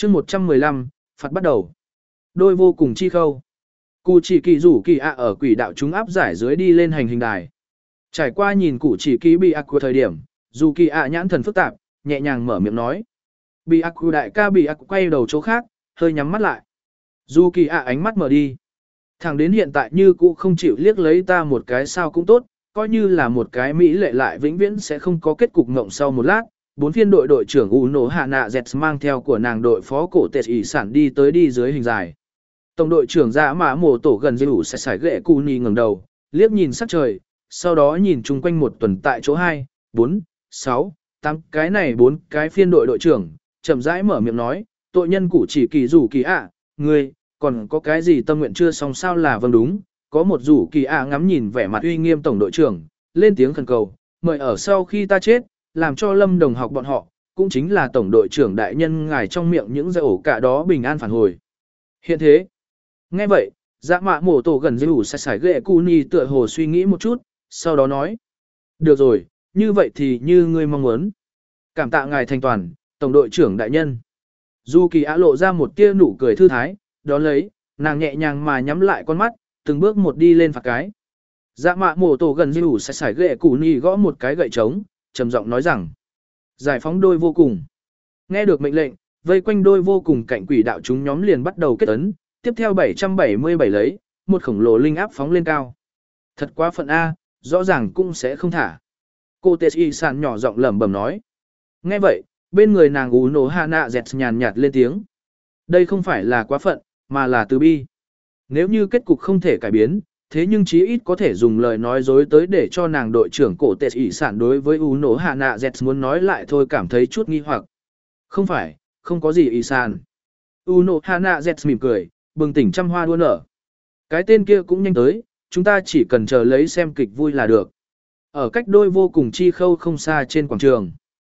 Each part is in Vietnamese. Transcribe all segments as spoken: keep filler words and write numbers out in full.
chương một trăm mười lăm, phạt bắt đầu. Đôi vô cùng chi khâu. Cụ chỉ kỳ rủ kỳ ạ ở quỷ đạo chúng áp giải dưới đi lên hành hình đài. Trải qua nhìn cụ chỉ kỳ bị ác của thời điểm, dù kỳ ạ nhãn thần phức tạp, nhẹ nhàng mở miệng nói. Bị ác của đại ca bị ác quay đầu chỗ khác, hơi nhắm mắt lại. Dù kỳ ạ ánh mắt mở đi. Thẳng đến hiện tại như cũ không chịu liếc lấy ta một cái sao cũng tốt, coi như là một cái mỹ lệ lại vĩnh viễn sẽ không có kết cục ngộng sau một lát. Bốn phiên đội đội trưởng Uno Hạ Nạ Dẹt mang theo của nàng đội phó cổ tệ ỷ sản đi tới đi dưới hình dài. Tổng đội trưởng Dạ Mã Mộ Tổ gần dây ủ sẽ sải ghệ cu ni ngẩng đầu, liếc nhìn sắc trời, sau đó nhìn chung quanh một tuần tại chỗ hai, bốn, sáu, tám cái này bốn cái phiên đội đội trưởng, chậm rãi mở miệng nói, tội nhân củ chỉ kỳ rủ kỳ ạ, ngươi, còn có cái gì tâm nguyện chưa xong sao là vâng đúng, có một rủ kỳ ạ ngắm nhìn vẻ mặt uy nghiêm tổng đội trưởng, lên tiếng khẩn cầu, mời ở sau khi ta chết, làm cho Lâm đồng học bọn họ, cũng chính là tổng đội trưởng đại nhân ngài trong miệng những dây ổ cả đó bình an phản hồi. Hiện thế, nghe vậy, Dạ Mã Mộ Tổ gần dây ủ sải sải ghệ cu ni tựa hồ suy nghĩ một chút, sau đó nói, được rồi, như vậy thì như ngươi mong muốn. Cảm tạ ngài thành toàn, tổng đội trưởng đại nhân. Du Kỳ Á lộ ra một tia nụ cười thư thái, đón lấy, nàng nhẹ nhàng mà nhắm lại con mắt, từng bước một đi lên phạt cái. Dạ Mã Mộ Tổ gần dây ủ sải sải ghệ cu ni gõ một cái gậy trống, trầm giọng nói rằng, giải phóng đôi vô cùng. Nghe được mệnh lệnh, vây quanh đôi vô cùng cạnh quỷ đạo chúng nhóm liền bắt đầu kết ấn, tiếp theo bảy trăm bảy mươi bảy lấy, một khổng lồ linh áp phóng lên cao. Thật quá phận A, rõ ràng cũng sẽ không thả. Cô Tê Y Sàn nhỏ giọng lẩm bẩm nói. Nghe vậy, bên người nàng Uno Hana dẹt nhàn nhạt lên tiếng. Đây không phải là quá phận, mà là từ bi. Nếu như kết cục không thể cải biến, thế nhưng chí ít có thể dùng lời nói dối tới để cho nàng đội trưởng cổ Tê Y Sàn đối với Uno Hana dẹt muốn nói lại thôi cảm thấy chút nghi hoặc. Không phải, không có gì Y Sàn. Uno Hana dẹt mỉm cười, bừng tỉnh trăm hoa đua nở. Cái tên kia cũng nhanh tới, chúng ta chỉ cần chờ lấy xem kịch vui là được. Ở cách đôi vô cùng chi khâu không xa trên quảng trường.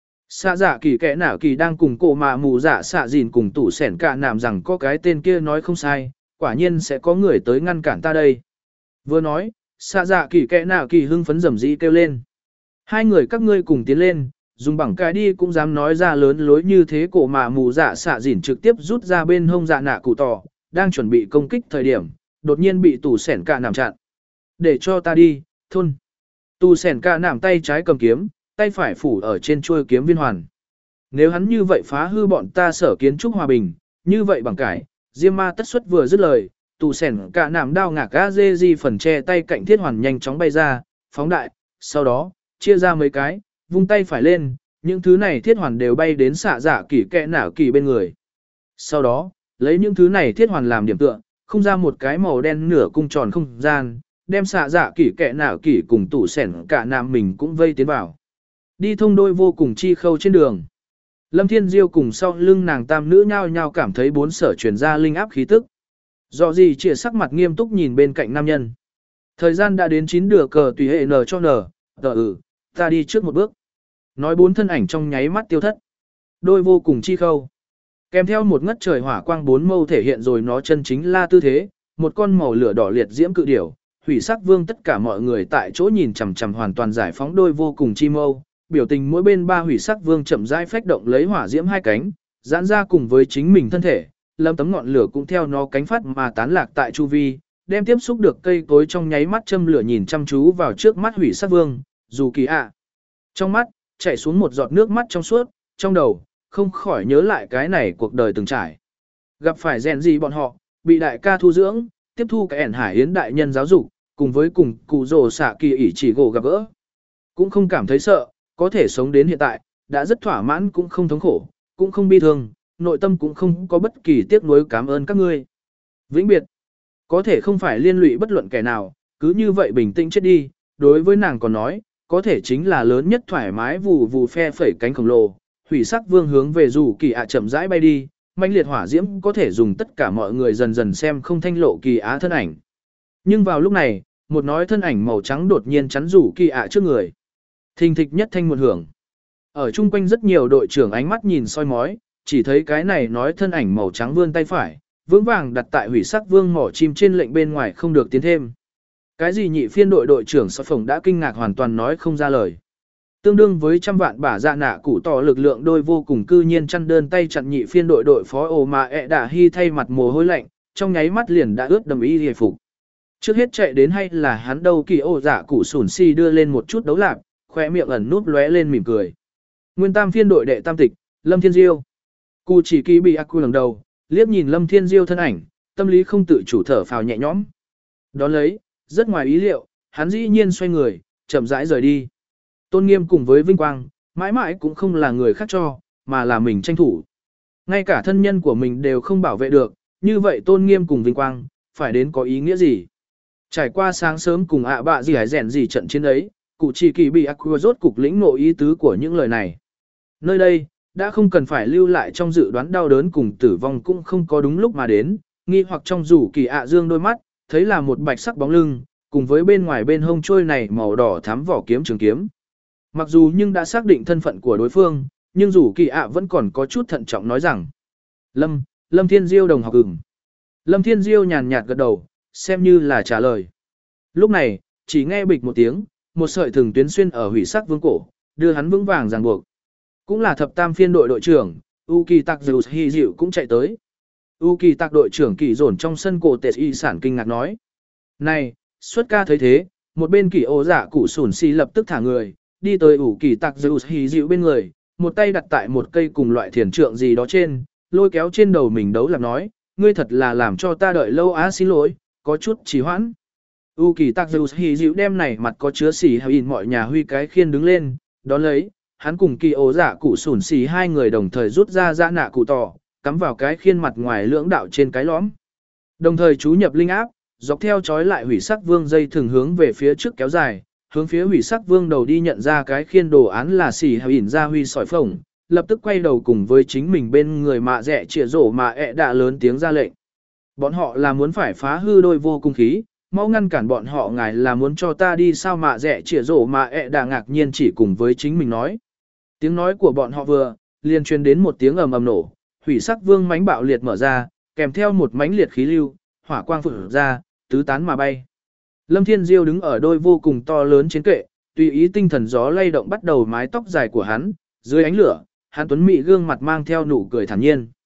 Xạ dạ kỳ kẻ nào kỳ đang cùng cổ mà mù dạ xạ dìn cùng tủ sẻn cả nàm rằng có cái tên kia nói không sai, quả nhiên sẽ có người tới ngăn cản ta đây. Vừa nói, xạ dạ kỳ kẻ nào kỳ hưng phấn rầm rĩ kêu lên. Hai người các ngươi cùng tiến lên, dùng bằng cái đi cũng dám nói ra lớn lối như thế cổ mà mù dạ xạ dìn trực tiếp rút ra bên hông dạ nạ cụ tỏ, đang chuẩn bị công kích thời điểm, đột nhiên bị tủ sẻn cả nằm chặn. Để cho ta đi, thôn. Tù sẻn cả nằm tay trái cầm kiếm, tay phải phủ ở trên chuôi kiếm viên hoàn. Nếu hắn như vậy phá hư bọn ta sở kiến trúc hòa bình, như vậy bằng cải, Diêm Ma tất xuất vừa dứt lời, tù sẻn cả nằm đao ngạc a dê di phần che tay cạnh thiết hoàn nhanh chóng bay ra, phóng đại, sau đó, chia ra mấy cái, vung tay phải lên, những thứ này thiết hoàn đều bay đến xạ dạ kỳ kẹ nảo kỳ bên người. Sau đó, lấy những thứ này thiết hoàn làm điểm tựa, không ra một cái màu đen nửa cung tròn không gian, đem xạ dạ kỷ kẹ nạo kỷ cùng tủ sẻn cả nam mình cũng vây tiến vào. Đi thông đôi vô cùng chi khâu trên đường. Lâm Thiên Diêu cùng sau lưng nàng tam nữ nhao nhao cảm thấy bốn sở truyền ra linh áp khí tức. Do gì chỉ sắc mặt nghiêm túc nhìn bên cạnh nam nhân. Thời gian đã đến chín đửa cờ tùy hệ nở cho nở, tờ ừ, ta đi trước một bước. Nói bốn thân ảnh trong nháy mắt tiêu thất. Đôi vô cùng chi khâu. Kèm theo một ngất trời hỏa quang bốn mâu thể hiện rồi nó chân chính la tư thế, một con màu lửa đỏ liệt diễm cự điểu, hủy sắc vương tất cả mọi người tại chỗ nhìn chằm chằm hoàn toàn giải phóng đôi vô cùng chi mâu, biểu tình mỗi bên ba hủy sắc vương chậm rãi phách động lấy hỏa diễm hai cánh, giãn ra cùng với chính mình thân thể, lâm tấm ngọn lửa cũng theo nó cánh phát mà tán lạc tại chu vi, đem tiếp xúc được cây cối trong nháy mắt châm lửa nhìn chăm chú vào trước mắt hủy sắc vương, dù kỳ ạ. Trong mắt chảy xuống một giọt nước mắt trong suốt, trong đầu không khỏi nhớ lại cái này cuộc đời từng trải. Gặp phải rèn gì bọn họ, bị đại ca thu dưỡng, tiếp thu cái ẻn hải yến đại nhân giáo dục, cùng với cùng cụ rồ xạ kỳ ỷ chỉ gỗ gặp gỡ. Cũng không cảm thấy sợ, có thể sống đến hiện tại, đã rất thỏa mãn cũng không thống khổ, cũng không bi thương, nội tâm cũng không có bất kỳ tiếc nuối cảm ơn các ngươi. Vĩnh biệt, có thể không phải liên lụy bất luận kẻ nào, cứ như vậy bình tĩnh chết đi, đối với nàng còn nói, có thể chính là lớn nhất thoải mái vù vù phe phẩy cánh khổng lồ. Hủy sắc vương hướng về dù kỳ ạ chậm rãi bay đi, mãnh liệt hỏa diễm có thể dùng tất cả mọi người dần dần xem không thanh lộ kỳ á thân ảnh. Nhưng vào lúc này, một nói thân ảnh màu trắng đột nhiên chắn rủ kỳ ạ trước người. Thình thịch nhất thanh một hưởng. Ở chung quanh rất nhiều đội trưởng ánh mắt nhìn soi mói, chỉ thấy cái này nói thân ảnh màu trắng vươn tay phải, vững vàng đặt tại hủy sắc vương mỏ chim trên lệnh bên ngoài không được tiến thêm. Cái gì nhị phiên đội đội trưởng soi phồng đã kinh ngạc hoàn toàn nói không ra lời. Tương đương với trăm vạn bả dạ nạ củ tỏ lực lượng đôi vô cùng cư nhiên chăn đơn tay chặn nhị phiên đội đội phó ồ mà ẹ đạ hy thay mặt mồ hôi lạnh, trong nháy mắt liền đã ướt đầm y hề phục. Trước hết chạy đến hay là hắn đâu kỳ ồ dạ củ sủn si đưa lên một chút đấu lạc, khỏe miệng ẩn nút lóe lên mỉm cười. Nguyên tam phiên đội đệ tam tịch, Lâm Thiên Diêu. Cụ chỉ kỳ bị ác quy lần đầu, liếc nhìn Lâm Thiên Diêu thân ảnh, tâm lý không tự chủ thở phào nhẹ nhõm. Đón lấy, rất ngoài ý liệu, hắn dĩ nhiên xoay người, chậm rãi rời đi. Tôn nghiêm cùng với vinh quang, mãi mãi cũng không là người khác cho, mà là mình tranh thủ. Ngay cả thân nhân của mình đều không bảo vệ được, như vậy tôn nghiêm cùng vinh quang, phải đến có ý nghĩa gì? Trải qua sáng sớm cùng ạ bạ gì hải rèn gì trận chiến ấy, cụ chỉ kỳ bị Aqua rốt cục lĩnh ngộ ý tứ của những lời này. Nơi đây, đã không cần phải lưu lại trong dự đoán đau đớn cùng tử vong cũng không có đúng lúc mà đến, nghi hoặc trong rủ kỳ ạ dương đôi mắt, thấy là một bạch sắc bóng lưng, cùng với bên ngoài bên hông trôi này màu đỏ thắm vỏ kiếm trường kiếm. Mặc dù nhưng đã xác định thân phận của đối phương, nhưng rủ kỳ ạ vẫn còn có chút thận trọng nói rằng: Lâm, Lâm Thiên Diêu đồng học ửng. Lâm Thiên Diêu nhàn nhạt gật đầu, xem như là trả lời. Lúc này, chỉ nghe bịch một tiếng, một sợi thừng tuyến xuyên ở hủy sắc vương cổ, đưa hắn vững vàng ràng buộc. Cũng là thập tam phiên đội đội trưởng, Uki Tạc Dụ Hy Dịu cũng chạy tới. Uki Tạc đội trưởng kỳ dồn trong sân cổ tệ y sản kinh ngạc nói: Này, xuất ca thấy thế, một bên kỳ ô giả cụ sủn si lập tức thả người, đi tới Uki Tạc Dụ Hy Dịu bên người, một tay đặt tại một cây cùng loại thiền trượng gì đó trên, lôi kéo trên đầu mình đấu làm nói: Ngươi thật là làm cho ta đợi lâu á, xin lỗi, có chút trì hoãn. Uki Tạc Dụ Hy Dịu đem này mặt có chứa xỉ hay in mọi nhà huy cái khiên đứng lên, đón lấy. Hắn cùng kỳ ố giả cụ sủn xì hai người đồng thời rút ra dã nạ cụ tỏ, cắm vào cái khiên mặt ngoài lưỡng đạo trên cái lõm. Đồng thời chú nhập linh áp, dọc theo chói lại hủy sắc vương dây thường hướng về phía trước kéo dài, hướng phía hủy sắc vương đầu đi nhận ra cái khiên đồ án là xì hay ỉn ra huy sỏi phồng, lập tức quay đầu cùng với chính mình bên người mạ rẻ chĩa rổ mà ẹ đã lớn tiếng ra lệnh. Bọn họ là muốn phải phá hư đôi vô cung khí, mau ngăn cản bọn họ, ngài là muốn cho ta đi sao? Mạ rẻ chĩa rổ mà ẹ đã ngạc nhiên chỉ cùng với chính mình nói. Tiếng nói của bọn họ vừa, liền truyền đến một tiếng ầm ầm nổ, hủy sắc vương mãnh bạo liệt mở ra, kèm theo một mãnh liệt khí lưu, hỏa quang phụt ra, tứ tán mà bay. Lâm Thiên Diêu đứng ở đôi vô cùng to lớn trên kệ, tùy ý tinh thần gió lay động bắt đầu mái tóc dài của hắn, dưới ánh lửa, hắn tuấn mỹ gương mặt mang theo nụ cười thản nhiên.